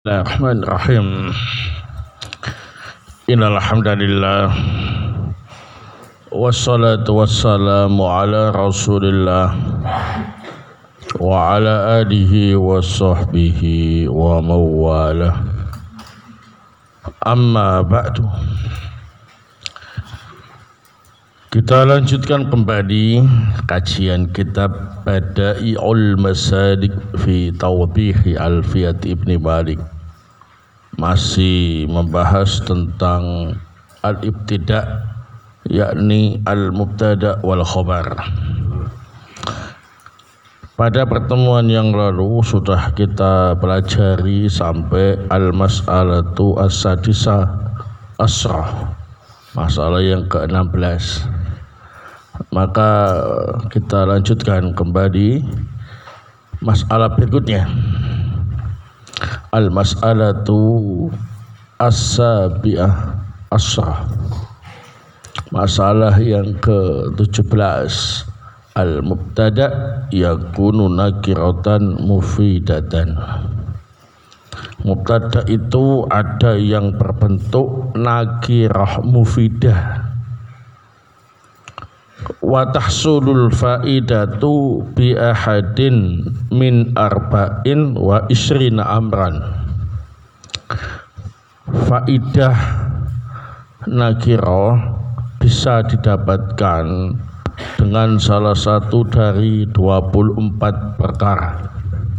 Bismillahirrahmanirrahim. Innal hamdalillah wassalatu wassalamu ala Rasulillah wa ala alihi wa sahbihi wa mawalah. Amma ba'du. Kita lanjutkan kembali kajian kitab Bada'i'ul Masalik fi Tawbihi Alfiyat Ibni Malik. Masih membahas tentang al-ibtida', yakni al-mubtada' wal khabar. Pada pertemuan yang lalu sudah kita pelajari sampai al-mas'alatu as-sadisah asrah, masalah yang ke-16. Maka kita lanjutkan kembali masalah berikutnya. Al-mas'alatu as-sabi'ah asrah, masalah yang ke-17. Al-mubtada' yakunu nakiratan mufidatan. Mubtada' itu ada yang berbentuk nakirah mufidah. Wa tahsulul faidatu bi ahadin min arba'in wa isrina amran. Faidah nakirah bisa didapatkan dengan salah satu dari 24 perkara.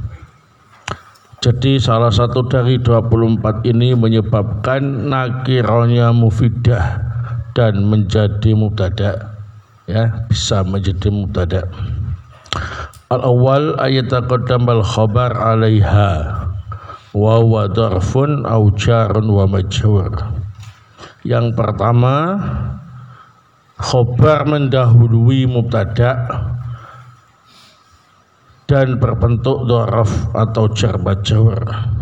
Jadi salah satu dari 24 ini menyebabkan nakirahnya mufidah dan menjadi mubtada'. Ya, bisa menjadi mubtada'. Al-awwal ayataqaddamal khabar 'alaiha wa huwa dharfun aw jarun wa majrur. Yang pertama, khabar mendahului mubtada' dan berbentuk dharaf atau jar majrur.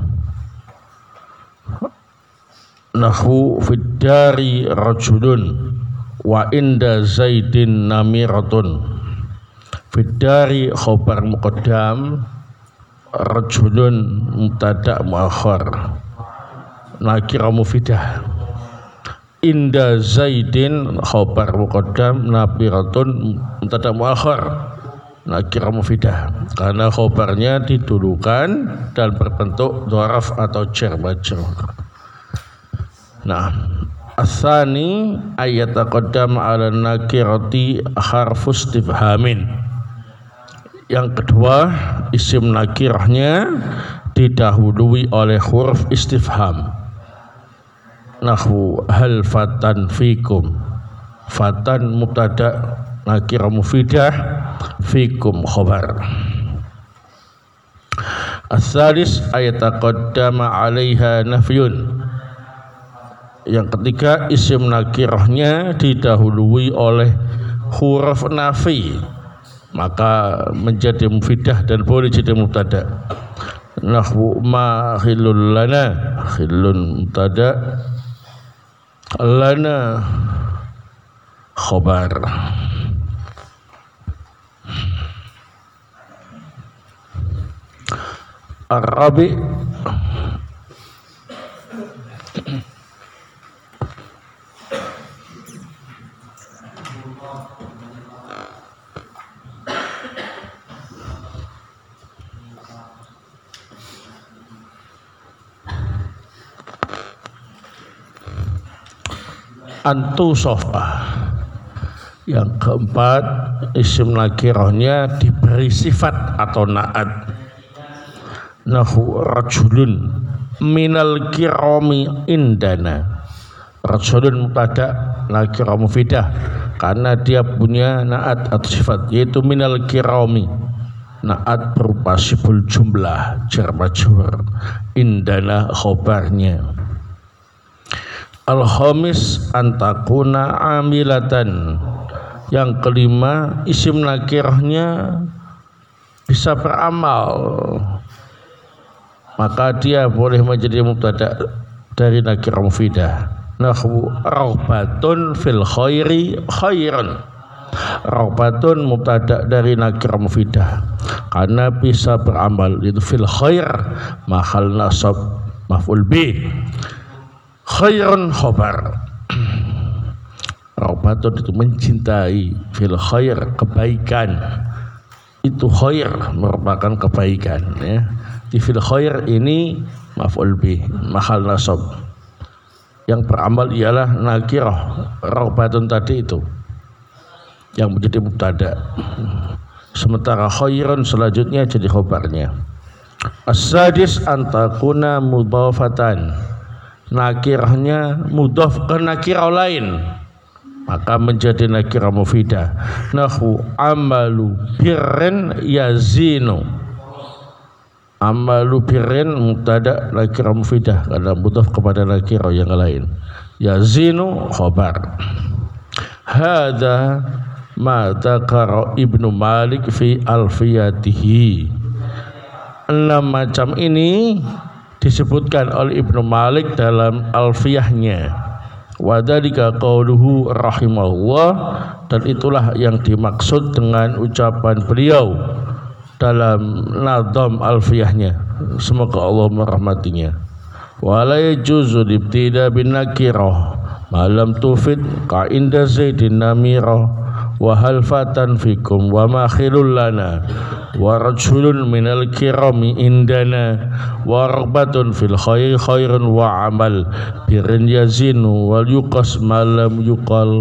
Nahwu fid dari rajulun wa inda zaidin namiratun. Fidari khobar muqaddam, rajulun mubtada' muakhar, nakirah mufidah. Inda zaidin khobar muqaddam, namiratun mubtada' muakhar, nakirah mufidah. Karena khobarnya didulukan dan berbentuk dharaf atau jar majrur. Nah, As-tsani ayataqaddam 'ala nakirati harfus istifhamin. Yang kedua, isim nakirahnya didahului oleh huruf istifham. Nahwu hal fatan fikum. Fatan mubtada' nakirah mufidah, fikum khabar. As-salis ayataqaddam 'alaiha nafyun. Yang ketiga, isim nakirahnya didahului oleh huruf nafi, maka menjadi mufidah dan boleh jadi mubtada'. Nahwu ma khillul lana, khillun mubtada', lana khabar. Ar-rabi' antu sofa. Yang keempat, isim nakirahnya diberi sifat atau na'at. Nahu rajulun minal kirami indana. Rajulun mubtada' nakirah mufidah karena dia punya na'at atau sifat, yaitu minal kirami. Na'at berupa siful jumlah jar majrur, indana khobarnya. Al-khamis antakuna amilatan. Yang kelima, isim nakirahnya bisa beramal, maka dia boleh menjadi mubtada' dari nakirah mufidah. Nahwu raghbatun fil khairi khairan. Raghbatun mubtada' dari nakirah mufidah karena bisa beramal, itu fil khair mahal nasab maf'ul bih. Khairun khobar. Ragbatun itu mencintai, fil khair kebaikan. Itu khair merupakan kebaikan ya. Di fil khair ini maf'ul bih, mahal nasab. Yang beramal ialah nakirah. Ragbatun tadi itu yang menjadi mubtada. Sementara khairun selanjutnya jadi khobarnya. As-sadis antakuna mudhafatan. Nakirahnya mudhaf ke nakirah lain, maka menjadi nakirah mufidah. Nahu amalu birrin yazinu. Amalu birrin mubtada nakirah mufidah karena mudhaf kepada nakirah yang lain. Yazinu khabar. Hadza ma dzakara Ibnu Malik fi alfiyatihi. 6 macam ini disebutkan oleh Ibnu Malik dalam alfiyahnya. Wa dzalika qauluhu rahimahullah, dan itulah yang dimaksud dengan ucapan beliau dalam nadham alfiyahnya, semoga Allah merahmatinya. Wa la yajuzu ibtida bin nakirah malam tufid ka inda zaidin namirah wa hal fatan fikum wa ma khilul lana wa rajulun minal kirami indana wa ragbatun fil khair khairun wa amal birin yazinu wal yuqas malam yuqal.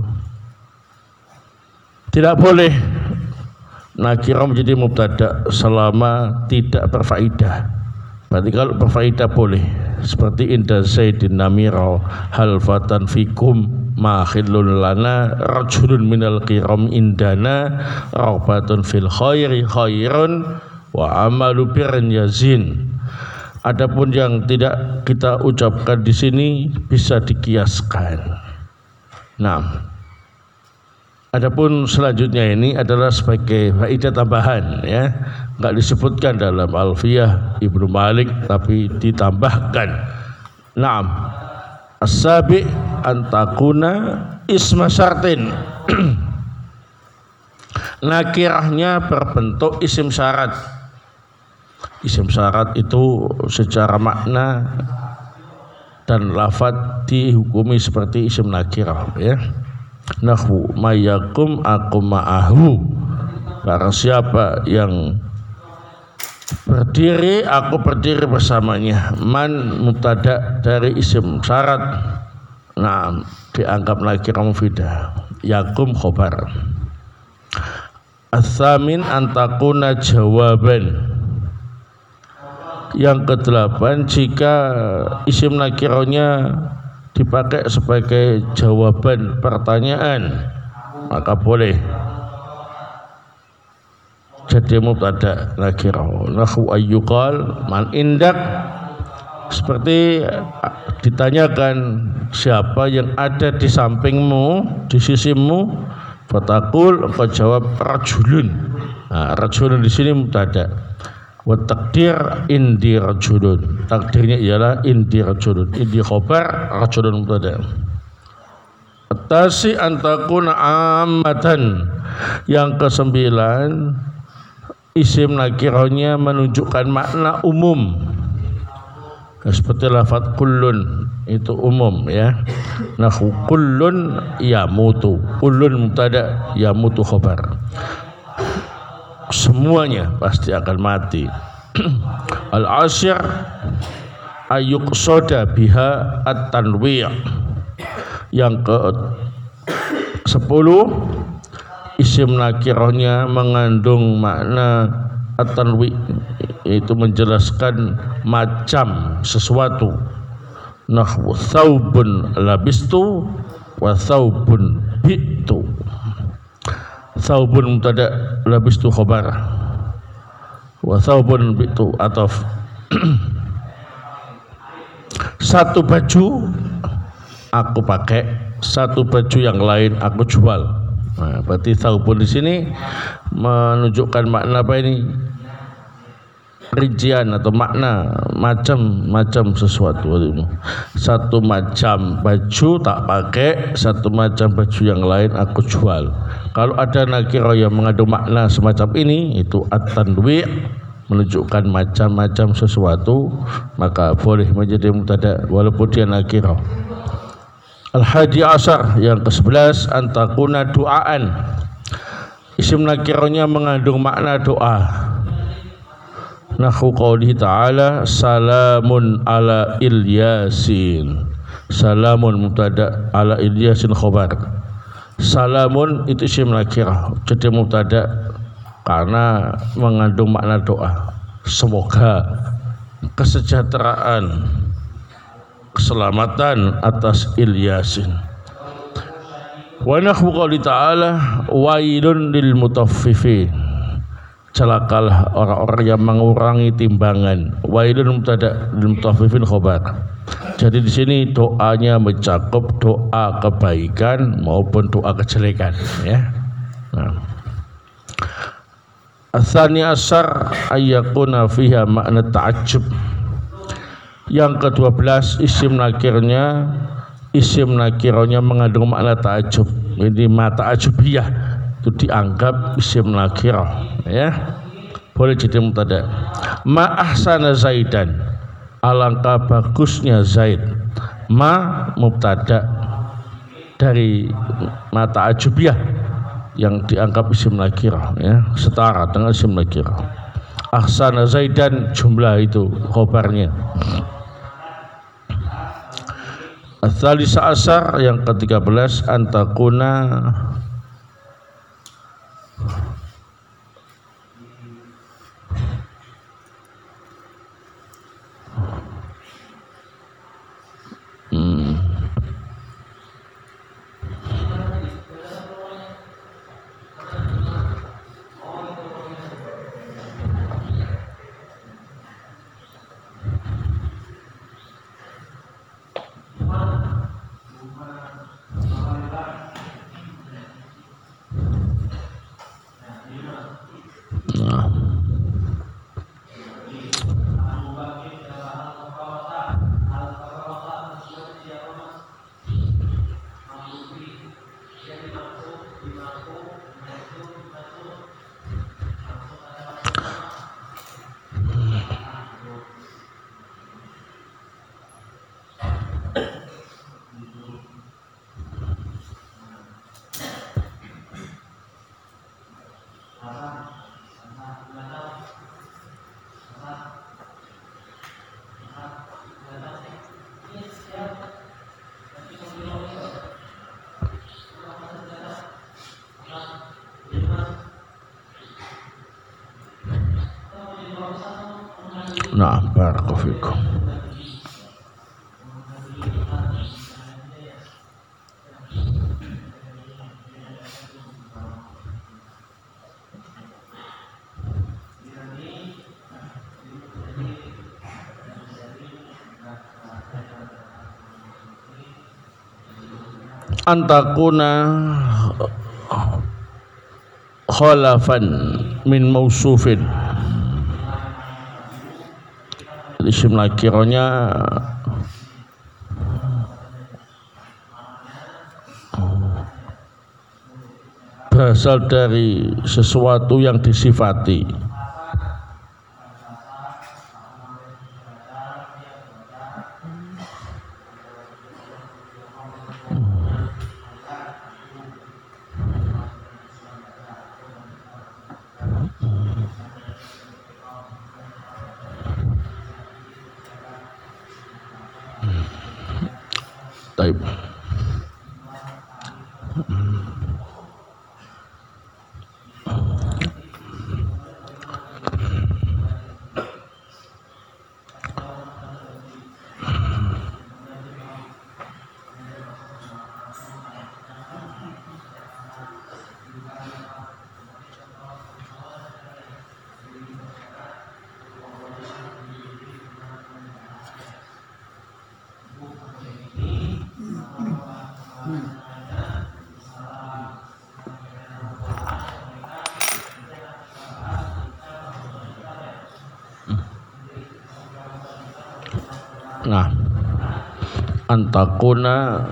Tidak boleh nakirah menjadi mubtada selama tidak berfaedah. Berarti kalau berfaedah boleh, seperti inda zaidin namira hal fatan fikum ma khillun lana rajulun minal kiram indana ragbatun fil khairi khairun wa amalu birrin yazin. Adapun yang tidak kita ucapkan di sini bisa dikiaskan. Nah, adapun selanjutnya ini adalah sebagai faedah tambahan ya, enggak disebutkan dalam Alfiyah Ibnu Malik tapi ditambahkan. Naam. As-sabi antakuna isma syartin. Nakirahnya berbentuk isim syarat. Isim syarat itu secara makna dan lafaz dihukumi seperti isim nakirah ya. Nahu mayakum aku ma'ahu. Barang siapa yang berdiri, aku berdiri bersamanya. Man mubtada dari isim syarat, nah dianggap nakirah mufidah. Yakum khobar. As-samin antakuna jawaban. Yang ke-8 jika isim nakirahnya dipakai sebagai jawaban pertanyaan, maka boleh jadi mubtada nakirah. Nahu ayyuqal man indak, seperti ditanyakan siapa yang ada di sampingmu, di sisimu. Fatakul, engkau jawab rajulun. Nah, rajulun di sini mubtada. Wa takdir indi rajulun. Takdirnya ialah indi rajulun. Indi khobar, rajulun mubtada. Atasi antakuna ammatan. Yang ke-9 isim nakirahnya menunjukkan makna umum. Seperti lafaz kullun itu umum ya. Nahu kullun yamutu. Kullun mubtada, yamutu khobar. Semuanya pasti akan mati. Al-asyir ayyuqsada biha at-tanwi'. Yang ke-10 isim nakirahnya mengandung makna at-tanwi', yaitu menjelaskan macam sesuatu. Nahwu thawbun labistu wa thawbun bi'tu. Thawbun mubtada, labistu khobar, wa thawbun bi'tu ataf. Satu baju aku pakai, satu baju yang lain aku jual. Nah, berarti thawbun di sini menunjukkan makna apa ini? Rincian atau makna macam-macam sesuatu. Satu macam baju tak pakai, satu macam baju yang lain aku jual. Kalau ada nakirah yang mengandung makna semacam ini, itu at-tanwi', menunjukkan macam-macam sesuatu, maka boleh menjadi mubtada walaupun dia nakirah. Al-hadi asar, yang ke-11, antakuna duaan. Isim nakirahnya mengandung makna doa. Nahu qawlihi ta'ala salamun ala Ilyasin. Salamun mubtada, ala Ilyasin khobar. Salamun itu isim nakirah, jadi mubtada karena mengandung makna doa. Semoga kesejahteraan, keselamatan atas Ilyasin. Wa nahwu qouli ta'ala wailun lil mutaffifin. Celakalah orang-orang yang mengurangi timbangan. Wailun mubtada, lil mutaffifin khobar. Jadi di sini doanya mencakup doa kebaikan maupun doa kejelekan, ya. Nah. Ats-tsani asyar ayyakuna fiha makna ta'ajjub. Yang ke-12, isim nakirnya mengandung makna ta'ajjub. Ini mata ajubiyah itu dianggap isim nakirah, ya. Boleh jadi mubtada. Ma ahsana Zaidan, alangkah bagusnya Zaid. Ma mubtada dari mata ajubiyah yang dianggap isim nakirah, ya, setara dengan isim nakirah. Ahsana Zaidan jumlah itu khobarnya. Ats-tsalisa asyar, yang ke-13, antakuna nah, barakallahu fikum. Antakuna khalafan min mausufin. Isim nakirahnya berasal dari sesuatu yang disifati. Taib. Nah, antakuna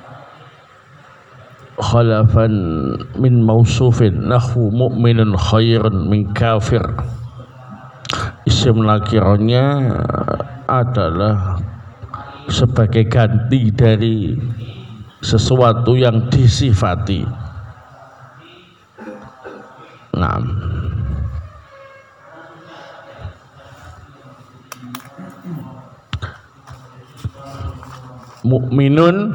khalafan min mausufin nahu mu'minun khairun min kafir. isim nakironya adalah sebagai ganti dari sesuatu yang disifati. Nah, mukminun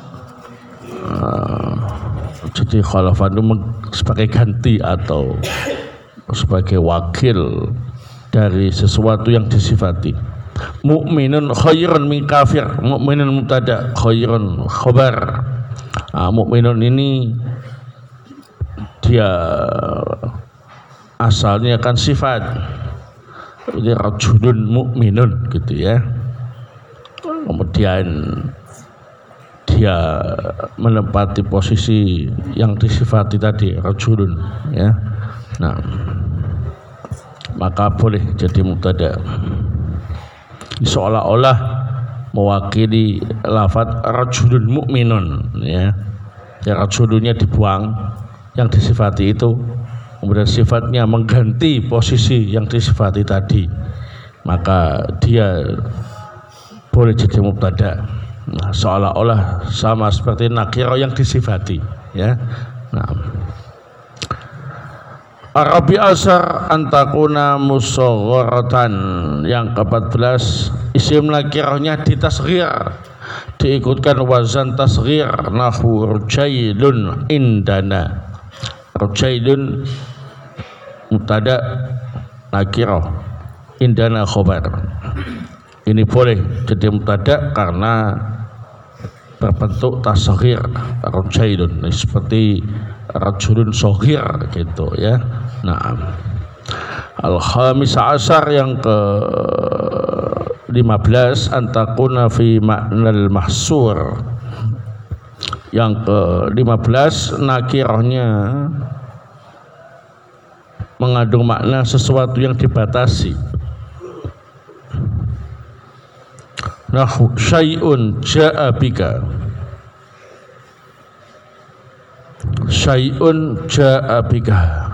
jadi khalafan sebagai ganti atau sebagai wakil dari sesuatu yang disifati. Mukminun khairun min kafir, mukminun mubtada, khairun khabar. Mukminun ini dia asalnya kan sifat, jadi rajulun mukminun gitu ya. Kemudian dia menempati posisi yang disifati tadi rajulun ya. Nah, maka boleh jadi mubtada, seolah-olah mewakili lafaz rajulun mukminun ya. Rajulunnya dibuang, yang disifati itu, kemudian sifatnya mengganti posisi yang disifati tadi, maka dia boleh jadi mubtada. Nah, seolah-olah sama seperti nakiro yang disifati ya. Nah, Arabi asar antakuna musagharatan, yang ke-14 isim nakirohnya ditasghir, diikutkan wazan tasghir, nahwu rujailun indana. Rujailun mubtada nakiroh, indana khobar. Ini boleh jadi mubtada karena berbentuk tasghir, rujailun seperti rajulun shaghir gitu ya. Nah, al-khamis asar yang ke-15 antakuna fi ma'nal mahsur, yang ke-15 nakirahnya mengandung makna sesuatu yang dibatasi. Nahu syai'un ja'a bika, syai'un ja'a bika,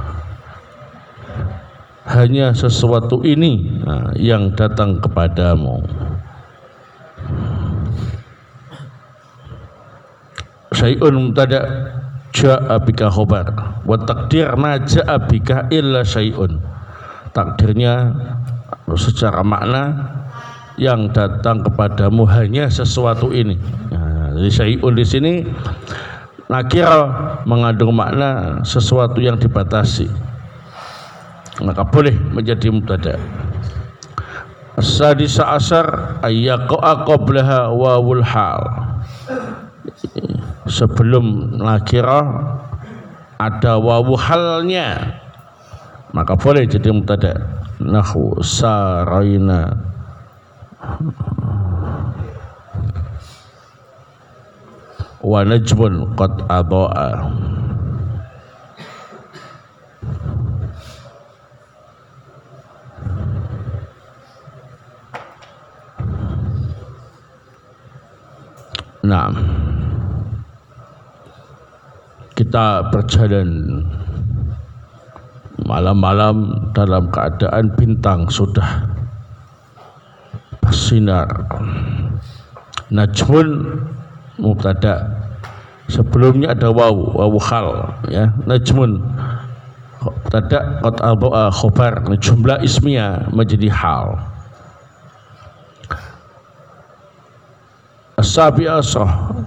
hanya sesuatu ini yang datang kepadamu. Syai'un mubtada, ja'a bika khobar, wa takdir ma ja'a bika illa syai'un. Takdirnya secara makna yang datang kepadamu hanya sesuatu ini. Jadi syai'un di sini nakira mengandung makna sesuatu yang dibatasi, maka boleh menjadi mubtada. As-sadisa asar ayyaqa qablaha wawul hal, sebelum nakira ada wawu halnya, maka boleh jadi mubtada. Nahwu saraina wa najmun qad adha'a. Nah, kita berjalan malam-malam dalam keadaan bintang sudah bersinar. Najmun mubtada, sebelumnya ada wawu hal ya. Najmun mubtada, qad adha'a khobar, jumlah ismiyah menjadi hal. As-sabi asar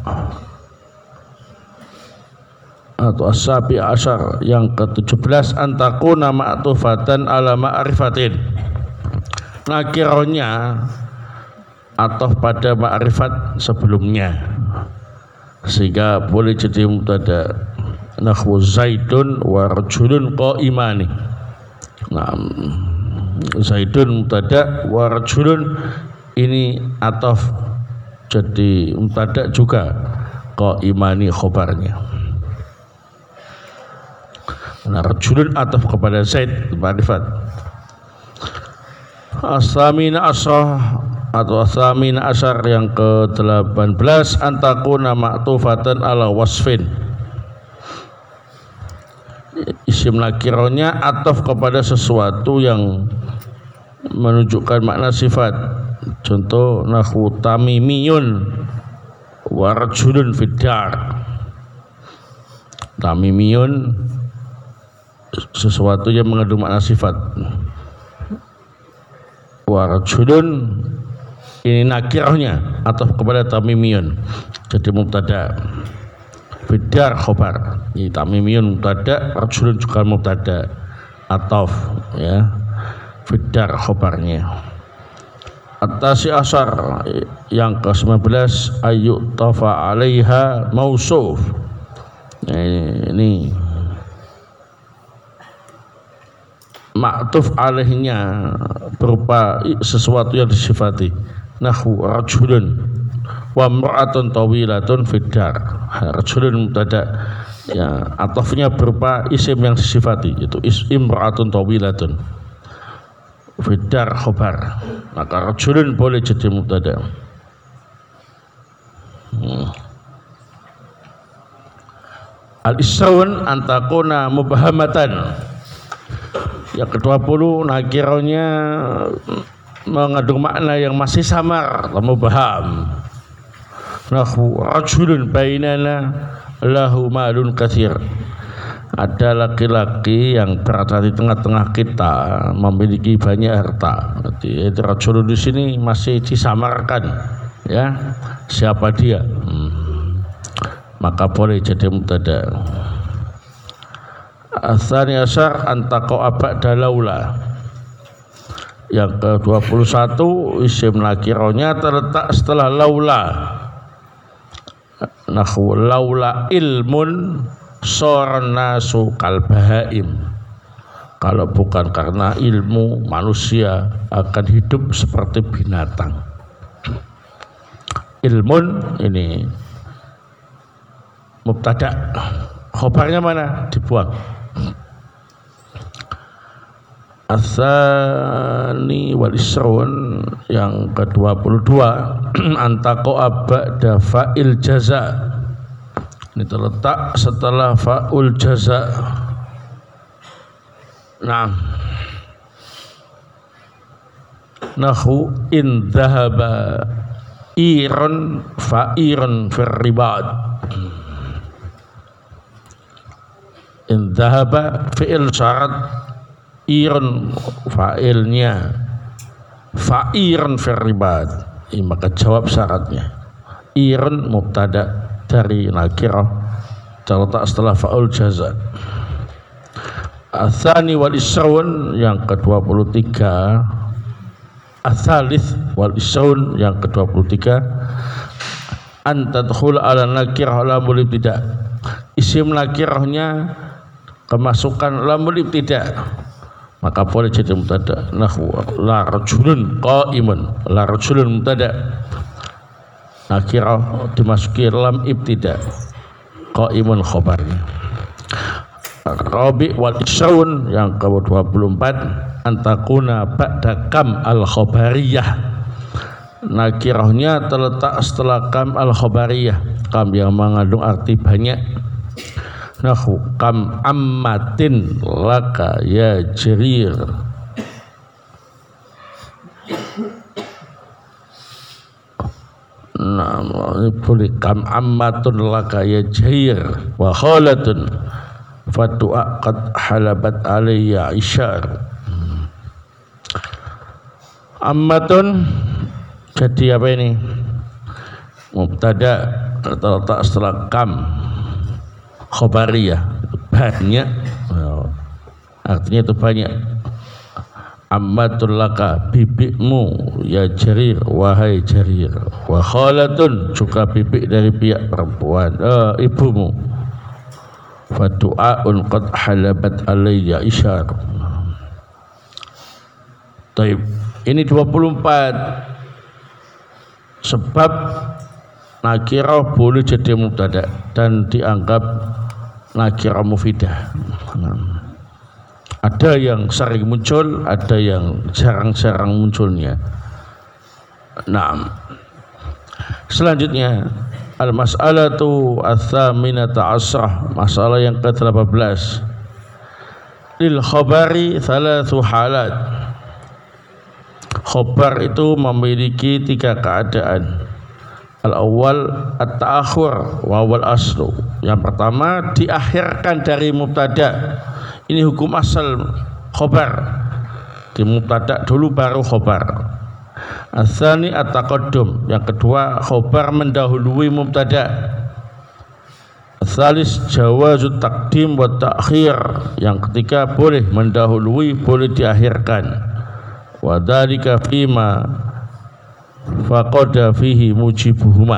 atau as-sabi asar yang ke-17 antakuna ma'tufatan ala ma'rifatin, nakiranya atau pada ma'rifat sebelumnya, sehingga boleh jadi mubtada. Nahwu zaidun wa rajulun qaimani. Nah, zaidun mubtada wa rajulun ini ataf jadi mubtada juga, qaimani khobarnya. Nah, rajulun ataf kepada zaid ma'rifat. As-samina asar atau as-samina asar yang ke-18 antakuna ma'tufatan ala wasfin, isim nakironya ataf kepada sesuatu yang menunjukkan makna sifat. Contoh nahwu tamimiyun wa rajulun fiddar. Tamimiyun sesuatu yang mengandung makna sifat. Wa rajulun ini nakirahnya atau kepada tamimiyun jadi mubtada. Fiddar khobar. Ini tamimiyun mubtada, rajulun juga mubtada. Ataf ya. Fiddar khobarnya. At-tasi asyar yang ke-19 ayu tafa alaiha mausuf. Ini maktuf alaihnya berupa sesuatu yang disifati. Nahwu rajulun wa imra'atun tawilatun fiddar. Rajulun mubtada ya, atafnya berupa isim yang disifati, itu imra'atun tawilatun. Fiddar khobar. Maka rajulun boleh jadi mubtada. Al-israun antakuna mubhamatan. Yang ke-20 nakirahnya mengandung makna yang masih samar atau mubham. Nahwu rajulun bainana lahu malun katsir. Ada laki-laki yang berada di tengah-tengah kita memiliki banyak harta. Jadi rajulun di sini masih disamarkan, ya. Siapa dia? Maka boleh jadi mubtada. Ats-tsani asyar antaqa'a ba'da laula. Yang ke-21 isim nakirahnya terletak setelah laula. Nahwu laula ilmun soran nasu kalbahaim. Kalau bukan karena ilmu, manusia akan hidup seperti binatang. Ilmun ini mubtada, khobarnya mana? Dibuang. Ats-tsani wal isrun yang ke-22 antaqa'a ba'da fa'il jaza. Ini terletak setelah fa'ul jaza. Nah, nahwu in dhahaba iron fa'iron fir ribad. In dhahaba fi'il syarat, iron fa'ilnya, fa'iron fir ribad. Maka jawab syaratnya. Iron mubtada dari nakirah terletak setelah fa'ul jaza. Ats-tsani wal isrun yang ke-23. Ats-tsalits wal isrun yang ke-23 an tadkhul ala nakirah lamul ibtida. Isim nakirahnya kemasukan lamul ibtida, maka boleh jadi mubtada. Nahwu la rajulun qa'imun. La rajulun mubtada, nakirah dimasuki lam ibtida, qa'imun khobarnya. Rabi' wal isrun yang ke-24 antakuna ba'da kam al khobariyah. Nakirahnya terletak setelah kam al khobariyah, kam yang mengandung arti banyak. Nahwu kam ammatin laka ya jarir. Nah, ini boleh kam ammatun laka ya jair wa khalatun fatu'a qad halabat alayya isyar. Ammatun jadi apa ini? Mubtada terletak setelah kam khobariyah, banyak, artinya itu banyak. Ammatul laka, bibikmu ya jarir, wahai jarir. Wa khalatun, juga bibik dari pihak perempuan, ibumu. Fa du'aun qad halabat alayya isyar. Taib. Ini 24 sebab nakirah boleh jadi mubtada dan dianggap nakirah mufidah. Ada yang sering muncul, ada yang jarang-jarang munculnya. Nah, selanjutnya al-mas'alatu ats-tsaminata asrah, masalah yang ke-18. Lil khabari thalathu halat. Khobar itu memiliki 3 keadaan. Al-awwal at-ta'akhur wa wal aslu. Yang pertama diakhirkan dari mubtada. Ini hukum asal khobar. Di mubtada dulu baru khobar. Ats-tsani at-taqaddum. Yang kedua khobar mendahului mubtada. Ats-tsalis jawazut taqdim wa ta'khir. Yang ketiga boleh mendahului, boleh diakhirkan. Wa dzalika fima faqada fihi mujibuhuma.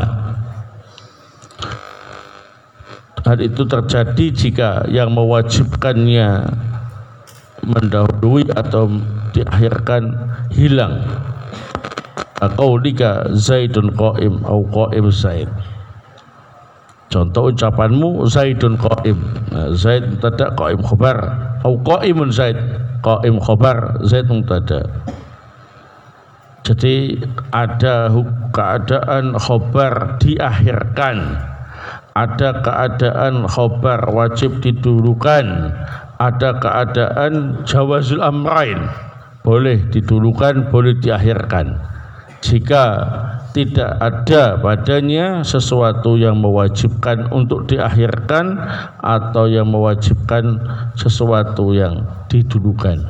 Hal itu terjadi jika yang mewajibkannya mendahului atau diakhirkan hilang. Qaulika Zaidun qa'im au qa'im Zaid. Contoh ucapanmu Zaidun qa'im. Zaid mubtada, qa'im khabar. Au qa'imun Zaid, qa'im khabar, Zaid mubtada. Jadi ada keadaan khobar diakhirkan, ada keadaan khobar wajib didulukan, ada keadaan jawazul amrain, boleh didulukan, boleh diakhirkan. Jika tidak ada padanya sesuatu yang mewajibkan untuk diakhirkan atau yang mewajibkan sesuatu yang didulukan.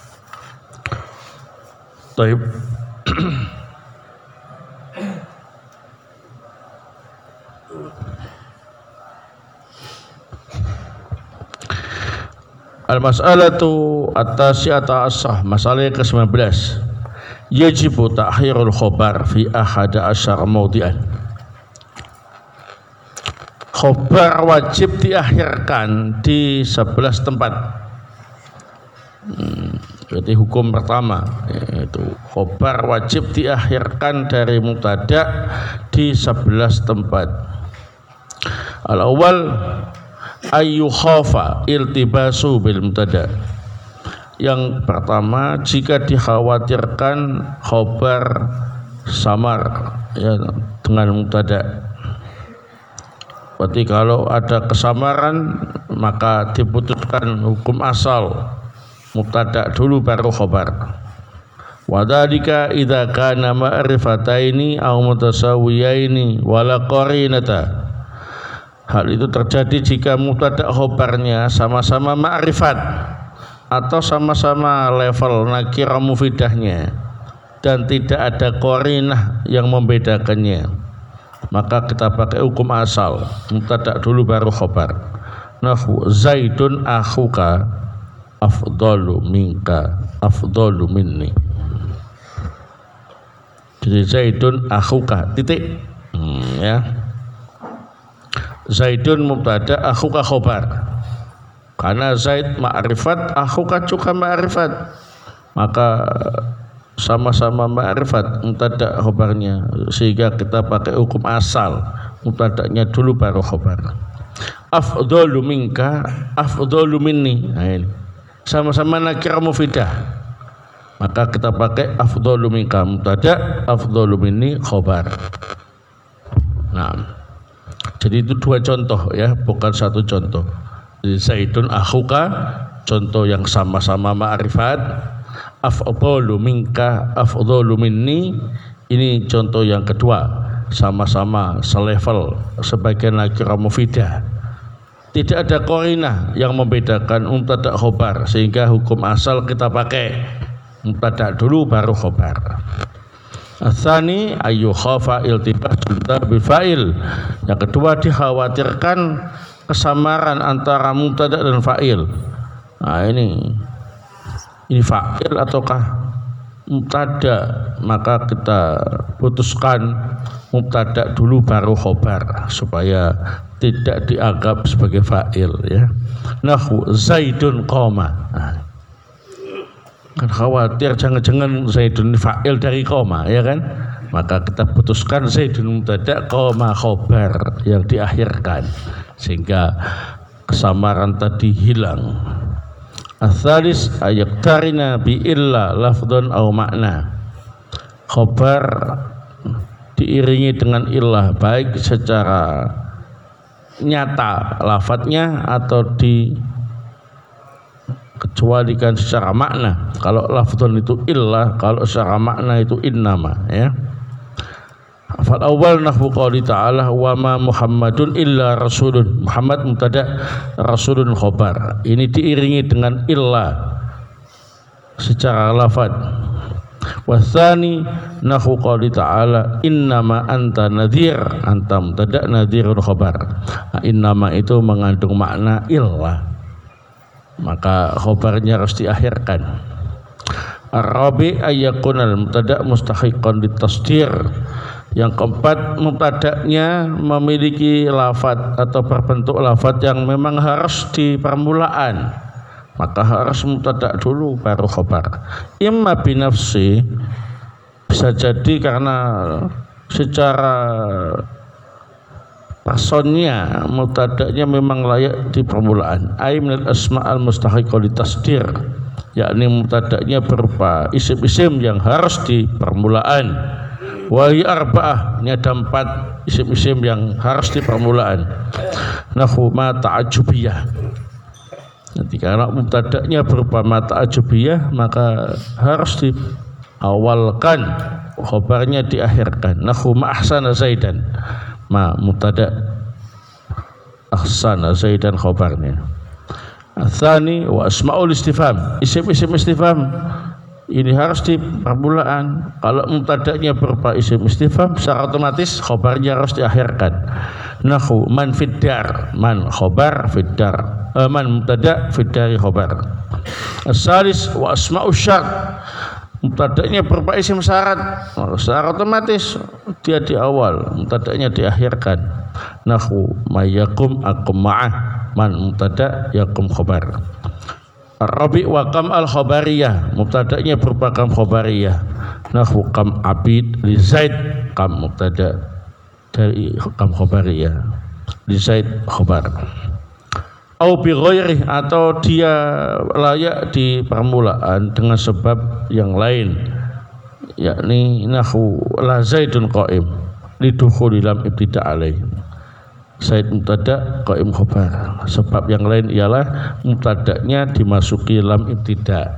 Taib. Al-mas'alatu at-tasi'ata as-sah, masalah yang ke-19. Yajibu ta'khirul khobar fi ahada asyara mawdi'an. Khobar wajib diakhirkan di 11 tempat. Berarti hukum pertama yaitu khobar wajib diakhirkan dari mubtada di 11 tempat. Al-awwal ayyu khafa iltibasu bil mubtada. Yang pertama, jika dikhawatirkan khobar samar ya, dengan mubtada. Berarti kalau ada kesamaran maka diputuskan hukum asal mubtada dulu baru khobar. Wa dzalika idza kana ma'rifataini aw mutasawiyaini wala qarinata. Hal itu terjadi jika mubtada khobarnya sama-sama ma'rifat atau sama-sama level nakirah mufidahnya dan tidak ada qarinah yang membedakannya. Maka kita pakai hukum asal mubtada dulu baru khobar. Nahu Zaidun akhuka afdalu minka afdalu minni. Jadi Zaidun akhuka titik ya. Zaidun mubtada, akhuka khobar. Karena Zaid ma'rifat, akhuka juga ma'rifat, maka sama-sama ma'rifat mubtada khobarnya, sehingga kita pakai hukum asal mubtadanya dulu baru khobar. Afdalu minka afdalu minni. Nah, ini sama-sama nakirah mufidah, maka kita pakai afdalu minka mubtada, afdalu minni khobar. Nah, jadi itu 2 contoh ya, bukan 1 contoh. Jadi Zaidun akhuka, contoh yang sama-sama ma'rifat. Afdalu minka afdalu minni, ini contoh yang kedua, sama-sama selevel sebagai nakirah mufidah. Tidak ada qarinah yang membedakan mubtada khobar, sehingga hukum asal kita pakai mubtada dulu baru khobar. Ats-tsani ayyu khafa iltibasul bil fa'il. Yang kedua, dikhawatirkan kesamaran antara mubtada dan fa'il. Nah, ini fa'il ataukah mubtada, maka kita putuskan mubtada dulu baru khobar supaya tidak dianggap sebagai fa'il ya. Nahu Zaidun qoma. Nah, kan khawatir jangan-jangan Zaidun fa'il dari qoma ya kan, maka kita putuskan Zaidun mubtada, qoma khobar yang diakhirkan sehingga kesamaran tadi hilang. Ats-tsalis ayaqtarina bi illa lafdhun aw makna. Khobar diiringi dengan illah, baik secara nyata lafadznya atau kecualikan secara makna. Kalau lafdzun itu illa, kalau secara makna itu innama, ya. Fal awal nahwu qouli ta'ala wa ma Muhammadun illa rasulun. Muhammad mubtada, rasulun khobar. Ini diiringi dengan illa secara lafaz. Wasani nahwu qouli ta'ala innama anta nadhir. Anta mubtada, nadhirun khobar. Nah, innama itu mengandung makna illa, maka khobarnya harus diakhirkan. Ar-rabi ayyakunal mubtada mustahiqan litasdir. Yang keempat, mubtada'nya memiliki lafadz atau berbentuk lafadz yang memang harus di permulaan, maka harus mubtada' dulu baru khobar. Imma binafsi, bisa jadi karena secara personnya mubtada'nya memang layak di permulaan. Ai minal asma'al mustahiqah litasdir, yakni mubtada'nya berupa isim-isim yang harus di permulaan. Wahai arba'ah, ini ada 4 isim-isim yang harus di permulaan. Nahwu ma ta'ajubiyah. Nanti karena mubtada'nya berupa ma ta'ajubiyah, maka harus diawalkan, khobarnya diakhirkan. Nahwu ma ahsana zaidan. Ma mubtada', ahsana zaidan khobarnya. Atsani wa asma'ul istifham. Isim-isim istifham ini harus di permulaan. Kalau mubtada'nya berupa isim istifham, secara otomatis khobarnya harus diakhirkan. Nahwu man fiddar, man khobar fiddar, man mubtada' fiddari khobar. As-salis wa asma'us syart. Mubtada'nya berupa isim syarat, secara otomatis dia di awal, mubtada'nya diakhirkan. Nahwu mayyakum akum ma'ah, man mubtada' yakum khobar. Ar-rabi wa kam al-khobariyah, mubtada'nya berupa kam khobariyah. Nahwu kam abid li zaid, kam mubtada' dari kam khobariyah, li zaid khobar. Au bi ghairi, atau dia layak di permulaan dengan sebab yang lain, yakni nahwu la zaidun qa'im lidukhuli lam ibtida' alaih. Zaid mubtada', qaim khobar. Sebab yang lain ialah mubtada'nya dimasuki lam ibtida'.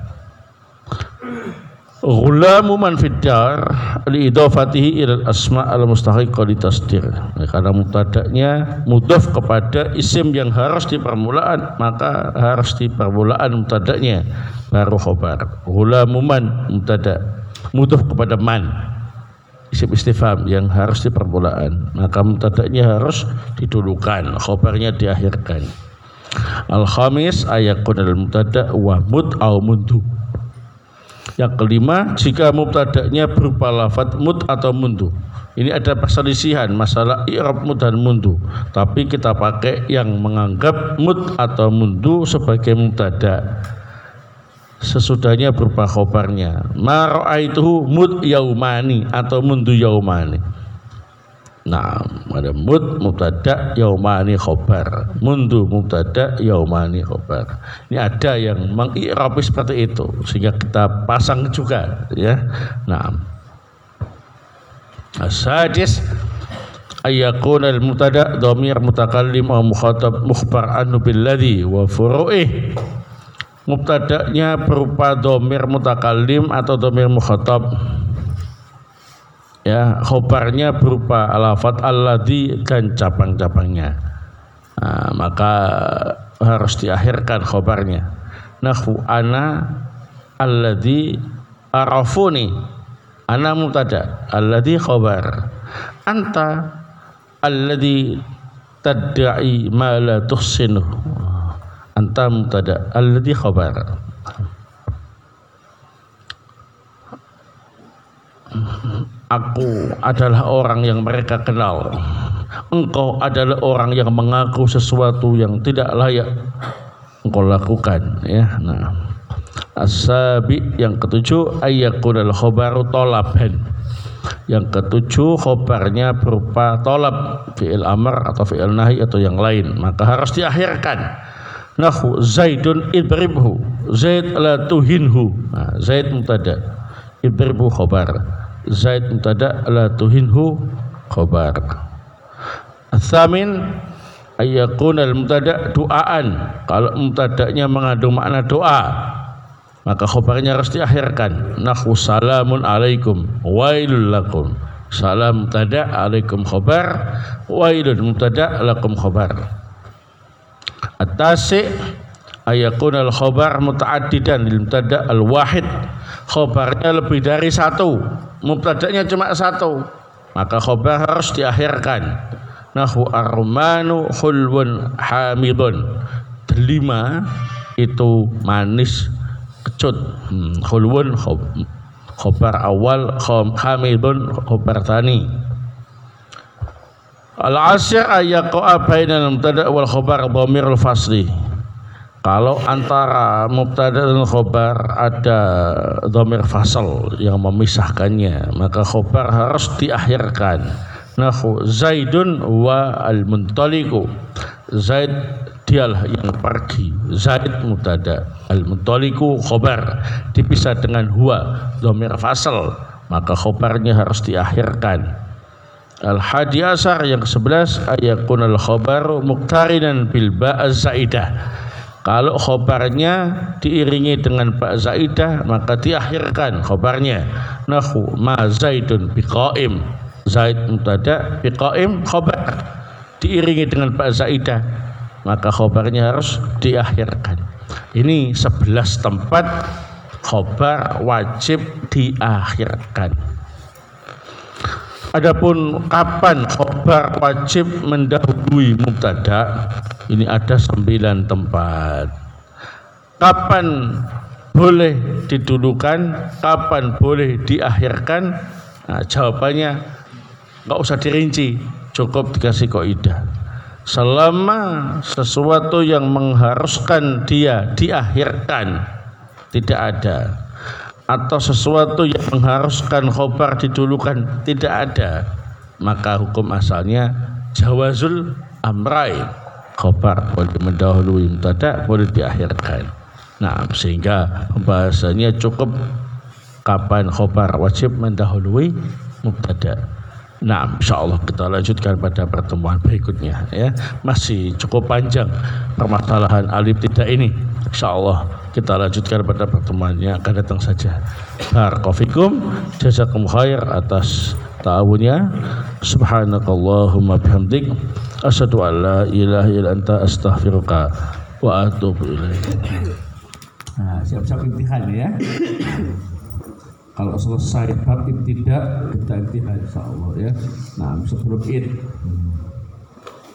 Ghulamu man fiddar li idhafatihi ila asma' al mustahiqah litasdir. Karena mubtada'nya mudhaf kepada isim yang harus di permulaan, maka harus di permulaan mubtada'nya baru khobar. Ghulamu man mubtada', mudhaf kepada man, isim istifham yang harus di permulaan, maka mubtada'nya harus didulukan, khobarnya diakhirkan. Al-khamis ayakunal mubtada' wa mud au mundu. Yang kelima, jika mubtada'nya berupa lafadz mud atau mundu. Ini ada perselisihan masalah i'rab mud dan mundu, tapi kita pakai yang menganggap mud atau mundu sebagai mubtada'. Sesudahnya berupa khobarnya. Ma ra'aituhu mud yaumani atau mundu yaumani. Nah, ada mud mubtada' yaumani khobar, mundu mubtada' yaumani khobar. Ini ada yang mengi'rabi seperti itu sehingga kita pasang juga, ya. Nah, as-sadis ayyakuna al-mubtada' dhamir mutakallim wa mukhatab mukhbar anhu billadhi wa furu'ih. Mubtada'nya berupa dhamir mutakallim atau dhamir mukhatab, ya, khobarnya berupa lafadz alladzi dan cabang-cabangnya. Nah, maka harus diakhirkan khobarnya. Nahwu ana alladzi arafuni, ana mubtada', alladzi khobar. Anta alladzi tadda'i ma la tuhsinu, anta mubtada', alladzi khobar. Aku adalah orang yang mereka kenal. Engkau adalah orang yang mengaku sesuatu yang tidak layak engkau lakukan, ya. Nah, as-sabi yang ketujuh ayyakunal khobaru tolaban. Yang ketujuh, khobarnya berupa tolab, fi'il amr atau fi'il nahi atau yang lain, maka harus diakhirkan. Nahwu zaidun idribhu, zaid la tuhinhu. Nah, zaid mubtada', idribhu khobar. Zaid mubtada' la tuhinhu khobar. Ats-tsamin ayyakunal mubtada duaan. Kalau mubtada'nya mengandung makna doa, maka khabarnya harus diakhirkan. Nahwu salamun alaikum wailul lakum. Salam mubtada, alaikum khabar, wailun mubtada, lakum khabar. At-tasi' ayakunal khabar muta'addidan lil mubtada al-wahid. Khabarnya lebih dari satu, mubtada'nya cuma satu, maka khabar harus diakhirkan. Nahwu ar-rumanu khulwun hamidun. Delima itu manis kecut. Khulwun khabar awal, hamidun khabar tani. Al-asyir ayaqa'a bainal mubtada wal khabar dhamirul fasli. Kalau antara mubtada dan khabar ada dhamir fasal yang memisahkannya, maka khabar harus diakhirkan. Nahwu Zaidun wa al-muntaliqu. Zaid dialah yang pergi. Zaid mubtada, al-muntaliqu khabar, dipisah dengan huwa dhamir fasal, maka khabarnya harus diakhirkan. Al-hadi asar yang ke-11 ayakunal khabaru muqtarinan bil ba' zaidah. Kalau khobarnya diiringi dengan ba' zaidah, maka diakhirkan khobarnya. Nahwu ma zaidun biqaim. Zaid mubtada, biqaim khobar, diiringi dengan ba' zaidah, maka khobarnya harus diakhirkan. Ini 11 tempat khobar wajib diakhirkan. Adapun kapan khobar wajib mendahului mubtada, ini ada 9 tempat. Kapan boleh didulukan, kapan boleh diakhirkan? Nah, jawabannya nggak usah dirinci, cukup dikasih kaidah. Selama sesuatu yang mengharuskan dia diakhirkan tidak ada, atau sesuatu yang mengharuskan khobar didulukan tidak ada, maka hukum asalnya jawazul amrain. Khobar boleh mendahului mubtada, boleh diakhirkan. Nah, sehingga pembahasannya cukup kapan khobar wajib mendahului mubtada. Nah, insyaallah kita lanjutkan pada pertemuan berikutnya ya. Masih cukup panjang permasalahan alif tidak ini. Insyaallah kita lanjutkan pada pertemuan yang akan datang saja. Barakallahu fikum, jazakum khair atas ta'awunnya. Subhanakallahumma bihamdik asyhadu an la ilaha illa anta astaghfiruka wa atubu ilaik. Nah, siap-siap imtihan ya. Kalau selesai bab ibtidah, kita imtihan insyaallah ya. Nah, sebelum Id.